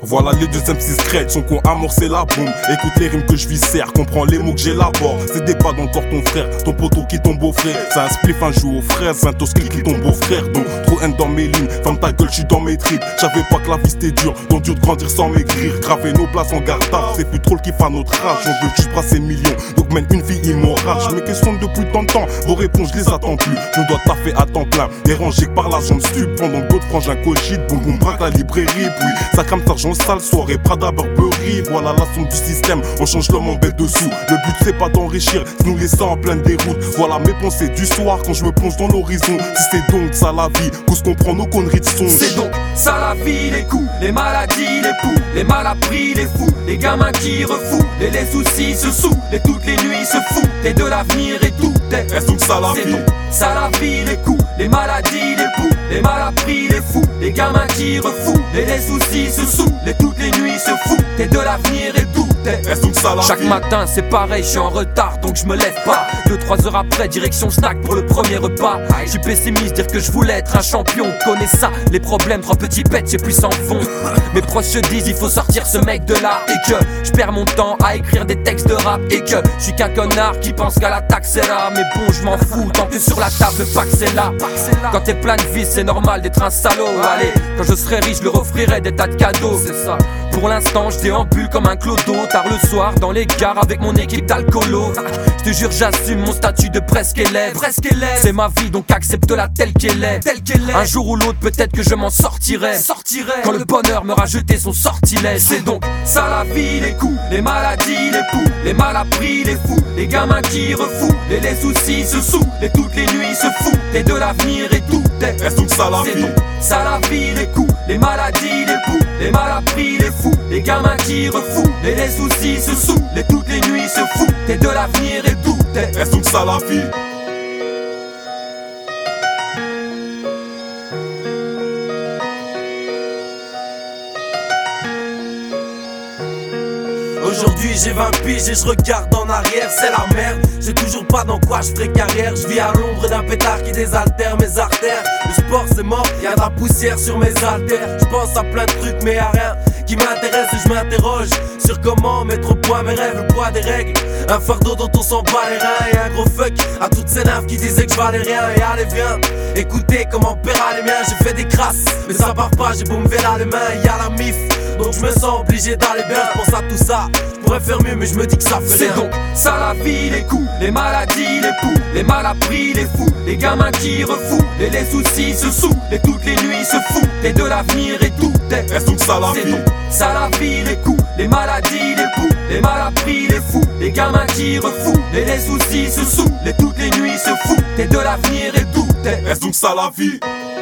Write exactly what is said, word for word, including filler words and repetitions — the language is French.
Voilà les deux M C secrets, son con amorcé la bombe. Écoute les rimes que je viscère, comprends les mots que j'élabore. C'est des pas d'encore ton frère, ton poteau qui tombe au frère. C'est un spliff, un joue aux fraises, un toast qui tombe au frère. Donc trop haine dans mes lignes, ferme ta gueule, j'suis dans mes tripes. J'avais pas que la vie c'était dur, donc dur de grandir sans maigrir. Graver nos places en garde à, c'est plus trop le kiff à notre âge. On veut juste brasser millions, donc mène une vie immorale. Je me questionne depuis tant de temps, vos réponses je les attends plus. Je dois taffer à temps plein, dérangé par la jambe stup. Pendant que d'autres frangins cogitent, boum boum braque la librairie. Puis ça crame d'argent sale, soirée Prada Burberry. Voilà la somme du système, on change l'homme en bête dessous. Le but c'est pas d'enrichir, c'est nous laisser en pleine déroute. Voilà mes pensées du soir quand je me plonge dans l'horizon. Si c'est donc ça la vie, qu'on comprend nos conneries de son. C'est donc ça la vie, les coups, les maladies, les poux, les mal appris, les fous, les gamins qui refouent, et les soucis se saoulent, et toutes les nuits se foutent, et de l'avenir et tout est. Est-ce donc ça la vie? C'est donc ça la vie, les coups, les maladies, les poux, les mal appris, les fous, les gamins qui refouent, et les soucis se saoulent, et toutes les nuits se foutent, et de l'avenir et tout est. Est-ce donc ça la Chaque vie? matin c'est pareil, je suis en retard donc je me lève pas. Deux trois heures après, direction snack pour le premier repas. Je suis pessimiste, dire que je voulais être un champion. Connais ça, les problèmes, trois petits pets, j'ai plus sans fond. Mes proches se disent il faut sortir ce mec de là. Et que je perds mon temps à écrire des textes de rap. Et que je suis qu'un connard qui pense qu'à la taxe c'est là. Mais bon je m'en fous, tant que sur la table pas que c'est là. Quand t'es plein de vie c'est normal d'être un salaud. Allez, quand je serai riche je leur offrirai des tas de cadeaux. C'est ça. Pour l'instant je déambule comme un clodo. Tard le soir dans les gares avec mon équipe d'alcoolo. Je te jure j'assume mon statut de presque élève. Presque élève. C'est ma vie donc accepte-la telle qu'elle est. Telle qu'elle est. Un jour ou l'autre peut-être que je m'en sortirai. Sortirai. Quand le bonheur m'aura jeté son sortilège. C'est donc ça la vie, les coups, les maladies, les poux, les mal appris, les fous, les gamins qui refouent, et les soucis se saoulent, et toutes les nuits se foutent, et de l'avenir et tout est. Est-ce donc ça la C'est vie? donc ça la vie, les coups, les maladies, les poux, les mal appris, les fous, les gamins qui refouent, et les soucis se saoulent, et toutes les nuits se foutent, et de l'avenir et tout est. Est-ce donc ça la vie? Aujourd'hui j'ai vingt piges et je regarde en arrière, c'est la merde. J'ai toujours pas dans quoi je ferai carrière. Je vis à l'ombre d'un pétard qui désaltère mes artères. Le sport c'est mort, y'a de la poussière sur mes haltères. Je pense à plein de trucs mais y'a rien qui m'intéresse et je m'interroge sur comment mettre au point mes rêves, le poids des règles. Un fardeau dont on s'en bat les reins et un gros fuck à toutes ces nymphes qui disaient que je valais rien. Et allez viens, écoutez comment paiera les miens. J'ai fait des crasses mais ça part pas, j'ai beau me verrer les mains. Y'a la mif donc je me sens obligé d'aller bien. Je pense à tout ça, je pourrais faire mieux mais je me dis que ça fait rien. C'est donc ça la vie, les coups, les maladies, les poux, les mal appris, les fous, les gamins qui refouent, et les soucis se saoulent, et toutes les nuits se foutent, et de l'avenir et tout est. Est-ce donc ça la C'est vie? donc ça la vie, les coups, les maladies, les poux, les mal appris, les fous, les gamins qui refouent, et les soucis se saoulent, et toutes les nuits se foutent, et de l'avenir et tout est. Est-ce donc ça la vie?